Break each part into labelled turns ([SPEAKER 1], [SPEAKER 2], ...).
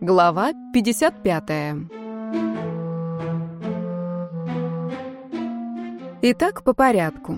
[SPEAKER 1] Глава 55. Итак, по порядку.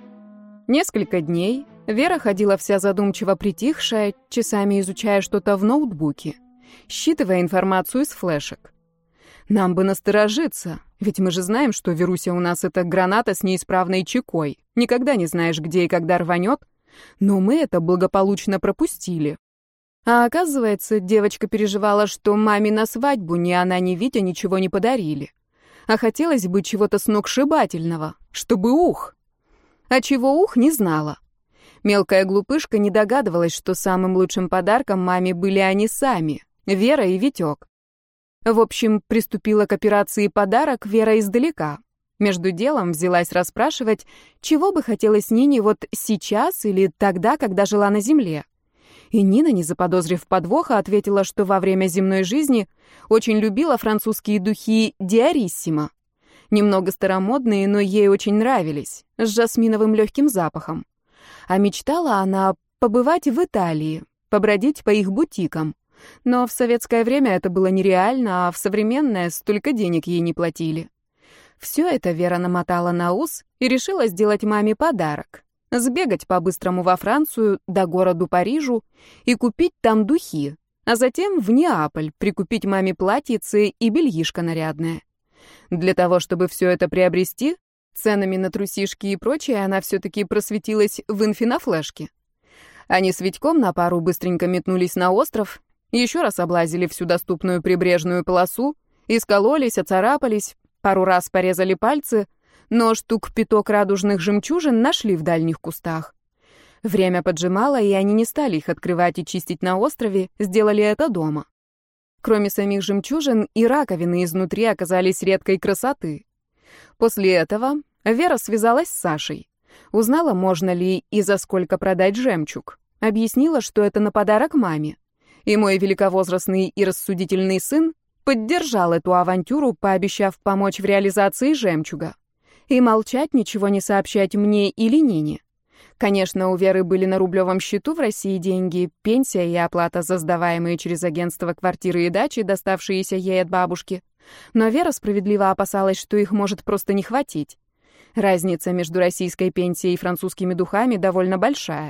[SPEAKER 1] Несколько дней Вера ходила вся задумчиво притихшая, часами изучая что-то в ноутбуке, считывая информацию из флешек. Нам бы насторожиться, ведь мы же знаем, что Веруся у нас — это граната с неисправной чекой. Никогда не знаешь, где и когда рванет. Но мы это благополучно пропустили. А оказывается, девочка переживала, что маме на свадьбу ни она, ни Витя ничего не подарили. А хотелось бы чего-то сногсшибательного, чтобы ух. А чего ух, не знала. Мелкая глупышка не догадывалась, что самым лучшим подарком маме были они сами, Вера и Витек. В общем, приступила к операции «Подарок» Вера издалека. Между делом взялась расспрашивать, чего бы хотелось Нине вот сейчас или тогда, когда жила на земле. И Нина, не заподозрив подвоха, ответила, что во время земной жизни очень любила французские духи «Диариссимо». Немного старомодные, но ей очень нравились, с жасминовым легким запахом. А мечтала она побывать в Италии, побродить по их бутикам. Но в советское время это было нереально, а в современное столько денег ей не платили. Все это Вера намотала на ус и решила сделать маме подарок. Сбегать по-быстрому во Францию, до городу Парижу, и купить там духи, а затем в Неаполь прикупить маме платьице и бельишко нарядное. Для того, чтобы все это приобрести, ценами на трусишки и прочее она все-таки просветилась в инфинофлешке. Они с Витьком на пару быстренько метнулись на остров, еще раз облазили всю доступную прибрежную полосу, искололись, оцарапались, пару раз порезали пальцы, но штук 5 радужных жемчужин нашли в дальних кустах. Время поджимало, и они не стали их открывать и чистить на острове, сделали это дома. Кроме самих жемчужин, и раковины изнутри оказались редкой красоты. После этого Вера связалась с Сашей. Узнала, можно ли и за сколько продать жемчуг. Объяснила, что это на подарок маме. И мой великовозрастный и рассудительный сын поддержал эту авантюру, пообещав помочь в реализации жемчуга. И молчать, ничего не сообщать мне или Нине. Конечно, у Веры были на рублевом счету в России деньги, пенсия и оплата за сдаваемые через агентство квартиры и дачи, доставшиеся ей от бабушки. Но Вера справедливо опасалась, что их может просто не хватить. Разница между российской пенсией и французскими духами довольно большая.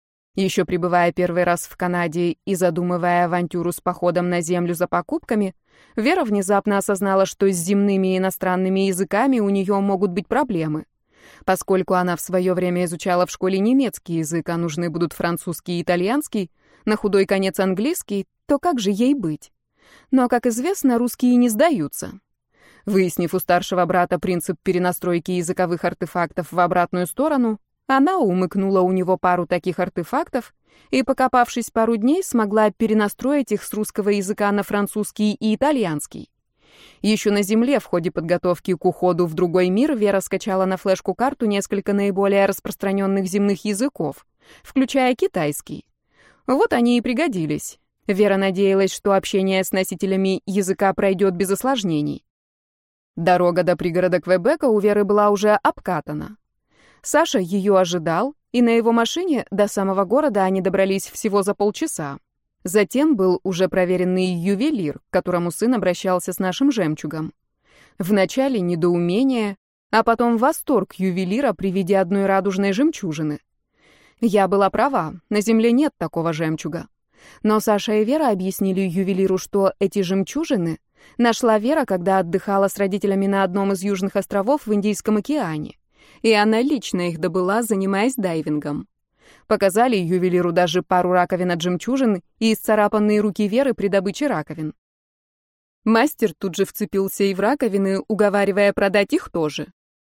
[SPEAKER 1] Еще пребывая первый раз в Канаде и задумывая авантюру с походом на землю за покупками, Вера внезапно осознала, что с земными и иностранными языками у нее могут быть проблемы. Поскольку она в свое время изучала в школе немецкий язык, а нужны будут французский и итальянский, на худой конец английский, то как же ей быть? Но, как известно, русские не сдаются. Выяснив у старшего брата принцип перенастройки языковых артефактов в обратную сторону, она умыкнула у него пару таких артефактов и, покопавшись пару дней, смогла перенастроить их с русского языка на французский и итальянский. Еще на Земле в ходе подготовки к уходу в другой мир Вера скачала на флешку карту несколько наиболее распространенных земных языков, включая китайский. Вот они и пригодились. Вера надеялась, что общение с носителями языка пройдет без осложнений. Дорога до пригорода Квебека у Веры была уже обкатана. Саша ее ожидал, и на его машине до самого города они добрались всего за полчаса. Затем был уже проверенный ювелир, к которому сын обращался с нашим жемчугом. Вначале недоумение, а потом восторг ювелира при виде одной радужной жемчужины. Я была права, на земле нет такого жемчуга. Но Саша и Вера объяснили ювелиру, что эти жемчужины нашла Вера, когда отдыхала с родителями на одном из южных островов в Индийском океане. И она лично их добыла, занимаясь дайвингом. Показали ювелиру даже пару раковин от жемчужин и исцарапанные руки Веры при добыче раковин. Мастер тут же вцепился и в раковины, уговаривая продать их тоже.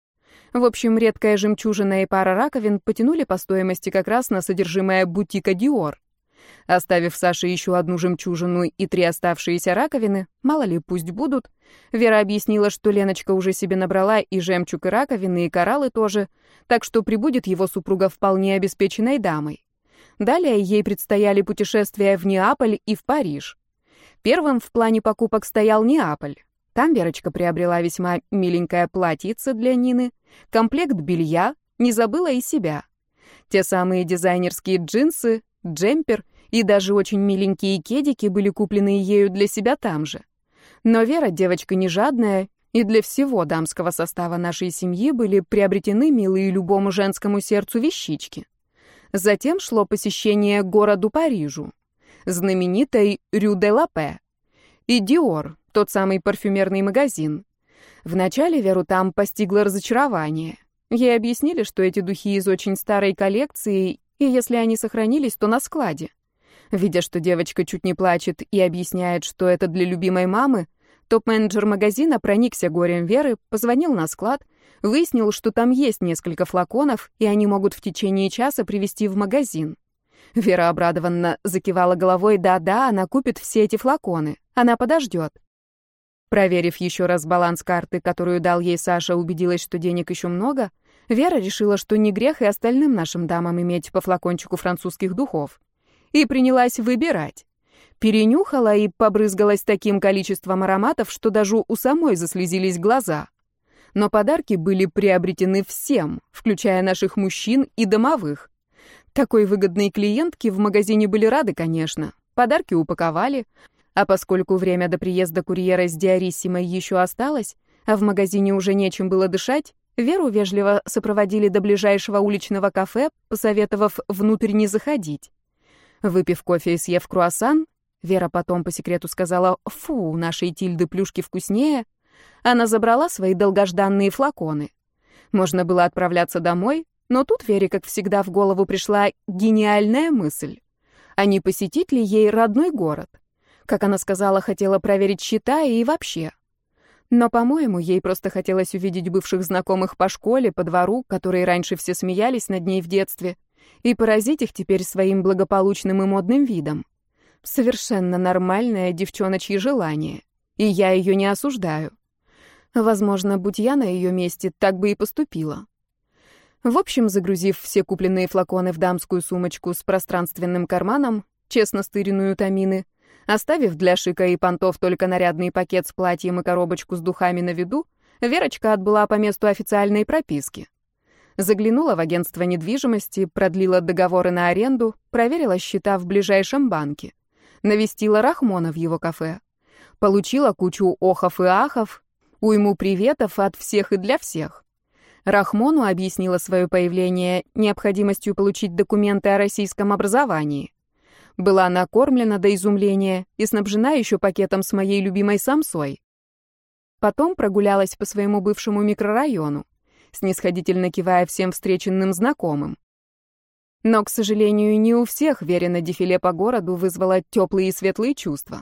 [SPEAKER 1] В общем, редкая жемчужина и пара раковин потянули по стоимости как раз на содержимое бутика Диор. Оставив Саше еще одну жемчужину и 3 оставшиеся раковины, мало ли, пусть будут, Вера объяснила, что Леночка уже себе набрала и жемчуг, и раковины, и кораллы тоже, так что прибудет его супруга вполне обеспеченной дамой. Далее ей предстояли путешествия в Неаполь и в Париж. Первым в плане покупок стоял Неаполь. Там Верочка приобрела весьма миленькое платьице для Нины, комплект белья, не забыла и себя. Те самые дизайнерские джинсы, джемпер И даже очень миленькие кедики были куплены ею для себя там же. Но Вера девочка не жадная, и для всего дамского состава нашей семьи были приобретены милые любому женскому сердцу вещички. Затем шло посещение городу Парижу, знаменитой Рю де ла Пе, и Диор, тот самый парфюмерный магазин. Вначале Веру там постигло разочарование. Ей объяснили, что эти духи из очень старой коллекции, и если они сохранились, то на складе. Видя, что девочка чуть не плачет и объясняет, что это для любимой мамы, топ-менеджер магазина проникся горем Веры, позвонил на склад, выяснил, что там есть несколько флаконов, и они могут в течение часа привезти в магазин. Вера обрадованно закивала головой: да-да, она купит все эти флаконы, она подождет. Проверив еще раз баланс карты, которую дал ей Саша, убедилась, что денег еще много, Вера решила, что не грех и остальным нашим дамам иметь по флакончику французских духов. И принялась выбирать. Перенюхала и побрызгалась таким количеством ароматов, что даже у самой заслезились глаза. Но подарки были приобретены всем, включая наших мужчин и домовых. Такой выгодной клиентке в магазине были рады, конечно. Подарки упаковали, а поскольку время до приезда курьера с Диариссимой еще осталось, а в магазине уже нечем было дышать, Веру вежливо сопроводили до ближайшего уличного кафе, посоветовав внутрь не заходить. Выпив кофе и съев круассан, Вера потом по секрету сказала: «Фу, у нашей Тильды плюшки вкуснее». Она забрала свои долгожданные флаконы. Можно было отправляться домой, но тут Вере, как всегда, в голову пришла гениальная мысль. А не посетить ли ей родной город? Как она сказала, хотела проверить счета и вообще. Но, по-моему, ей просто хотелось увидеть бывших знакомых по школе, по двору, которые раньше все смеялись над ней в детстве, и поразить их теперь своим благополучным и модным видом. Совершенно нормальное девчоночье желание, и я ее не осуждаю. Возможно, будь я на ее месте, так бы и поступила. В общем, загрузив все купленные флаконы в дамскую сумочку с пространственным карманом, честно стыренную Тамины, оставив для шика и понтов только нарядный пакет с платьем и коробочку с духами на виду, Верочка отбыла по месту официальной прописки. Заглянула в агентство недвижимости, продлила договоры на аренду, проверила счета в ближайшем банке. Навестила Рахмона в его кафе. Получила кучу охов и ахов, уйму приветов от всех и для всех. Рахмону объяснила свое появление необходимостью получить документы о российском образовании. Была накормлена до изумления и снабжена еще пакетом с моей любимой самсой. Потом прогулялась по своему бывшему микрорайону, снисходительно кивая всем встреченным знакомым. Но, к сожалению, не у всех Верина дефиле по городу вызвало теплые и светлые чувства.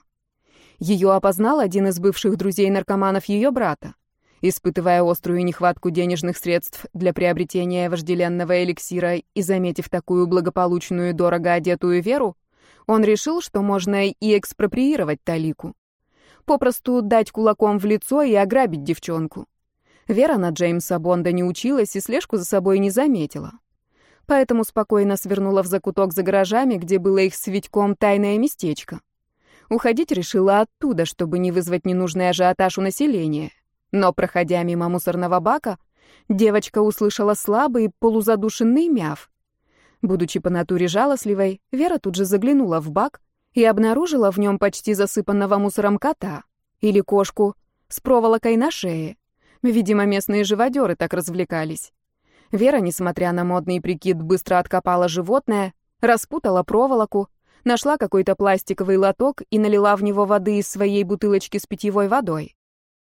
[SPEAKER 1] Ее опознал один из бывших друзей-наркоманов ее брата. Испытывая острую нехватку денежных средств для приобретения вожделенного эликсира и заметив такую благополучную, дорого одетую Веру, он решил, что можно и экспроприировать талику. Попросту дать кулаком в лицо и ограбить девчонку. Вера на Джеймса Бонда не училась и слежку за собой не заметила. Поэтому спокойно свернула в закуток за гаражами, где было их с Витьком тайное местечко. Уходить решила оттуда, чтобы не вызвать ненужный ажиотаж у населения. Но, проходя мимо мусорного бака, девочка услышала слабый, полузадушенный мяв. Будучи по натуре жалостливой, Вера тут же заглянула в бак и обнаружила в нем почти засыпанного мусором кота или кошку с проволокой на шее. Видимо, местные живодеры так развлекались. Вера, несмотря на модный прикид, быстро откопала животное, распутала проволоку, нашла какой-то пластиковый лоток и налила в него воды из своей бутылочки с питьевой водой.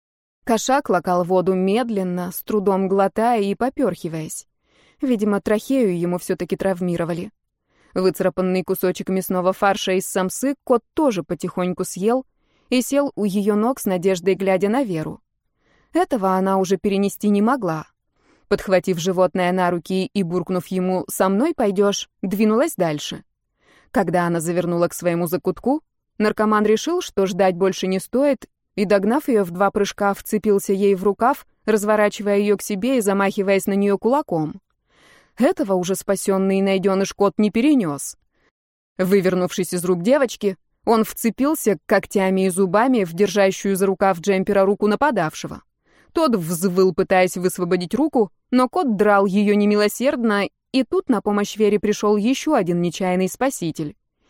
[SPEAKER 1] Кошак лакал воду медленно, с трудом глотая и попёрхиваясь. Видимо, трахею ему все-таки травмировали. Выцарапанный кусочек мясного фарша из самсы кот тоже потихоньку съел и сел у ее ног с надеждой, глядя на Веру. Этого она уже перенести не могла. Подхватив животное на руки и буркнув ему «со мной пойдешь», двинулась дальше. Когда она завернула к своему закутку, наркоман решил, что ждать больше не стоит, и, догнав ее в 2 прыжка, вцепился ей в рукав, разворачивая ее к себе и замахиваясь на нее кулаком. Этого уже спасенный найденыш кот не перенес. Вывернувшись из рук девочки, он вцепился когтями и зубами в держащую за рукав джемпера руку нападавшего. Тот взвыл, пытаясь высвободить руку, но кот драл ее немилосердно, и тут на помощь Вере пришел еще один нечаянный спаситель.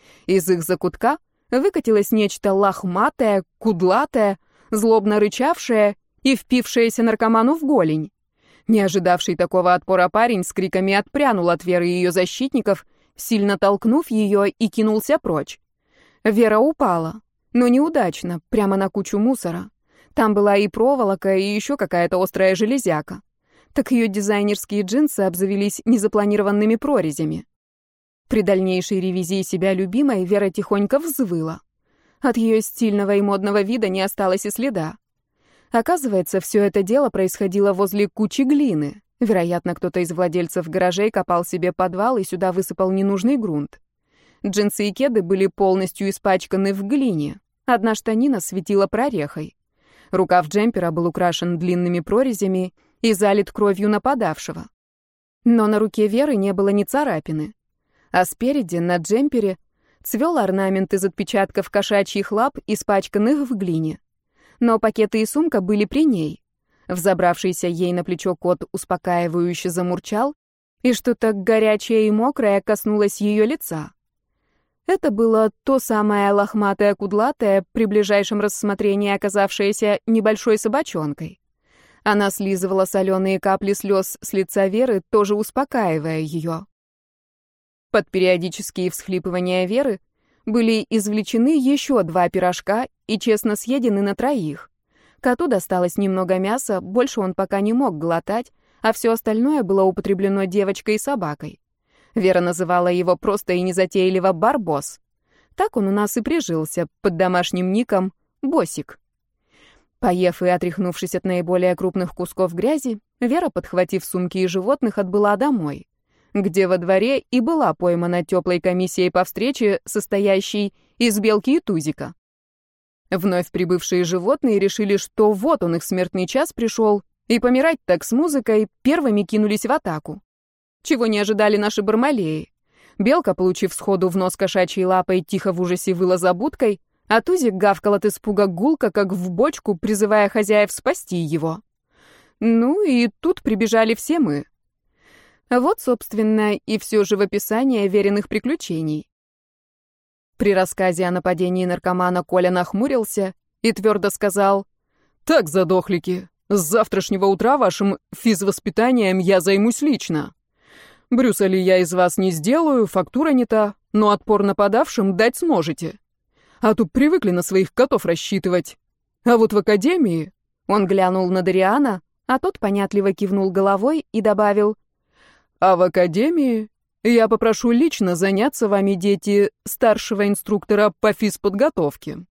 [SPEAKER 1] Из их закутка выкатилось нечто лохматое, кудлатое, злобно рычавшее и впившееся наркоману в голень. Не ожидавший такого отпора парень с криками отпрянул от Веры и ее защитников, сильно толкнув ее, и кинулся прочь. Вера упала, но неудачно, прямо на кучу мусора. Там была и проволока, и еще какая-то острая железяка. Так ее дизайнерские джинсы обзавелись незапланированными прорезями. При дальнейшей ревизии себя любимой Вера тихонько взвыла. От ее стильного и модного вида не осталось и следа. Оказывается, все это дело происходило возле кучи глины. Вероятно, кто-то из владельцев гаражей копал себе подвал и сюда высыпал ненужный грунт. Джинсы и кеды были полностью испачканы в глине. Одна штанина светила прорехой. Рукав джемпера был украшен длинными прорезями и залит кровью нападавшего. Но на руке Веры не было ни царапины. А спереди, на джемпере, цвел орнамент из отпечатков кошачьих лап, испачканных в глине. Но пакеты и сумка были при ней. Взобравшийся ей на плечо кот успокаивающе замурчал, и что-то горячее и мокрое коснулось ее лица. Это было то самое лохматое кудлатое, при ближайшем рассмотрении оказавшееся небольшой собачонкой. Она слизывала соленые капли слез с лица Веры, тоже успокаивая ее. Под периодические всхлипывания Веры были извлечены еще 2 пирожка и честно съедены на 3. Коту досталось немного мяса, больше он пока не мог глотать, а все остальное было употреблено девочкой и собакой. Вера называла его просто и незатейливо «Барбос». Так он у нас и прижился, под домашним ником «Босик». Поев и отряхнувшись от наиболее крупных кусков грязи, Вера, подхватив сумки и животных, отбыла домой, где во дворе и была поймана теплой комиссией по встрече, состоящей из Белки и Тузика. Вновь прибывшие животные решили, что вот он, их смертный час пришел, и помирать так с музыкой первыми кинулись в атаку. Чего не ожидали наши бармалеи. Белка, получив сходу в нос кошачьей лапой, тихо в ужасе выла за будкой, а Тузик гавкал от испуга гулко, как в бочку, призывая хозяев спасти его. Ну и тут прибежали все мы. Вот, собственно, и все живописание веренных приключений. При рассказе о нападении наркомана Коля нахмурился и твердо сказал: «Так, задохлики, с завтрашнего утра вашим физвоспитанием я займусь лично. Брюса ли я из вас не сделаю, фактура не та, но отпор нападавшим дать сможете. А тут привыкли на своих котов рассчитывать. А вот в академии...» Он глянул на Дариана, а тот понятливо кивнул головой и добавил: «А в академии я попрошу лично заняться вами, дети, старшего инструктора по физподготовке».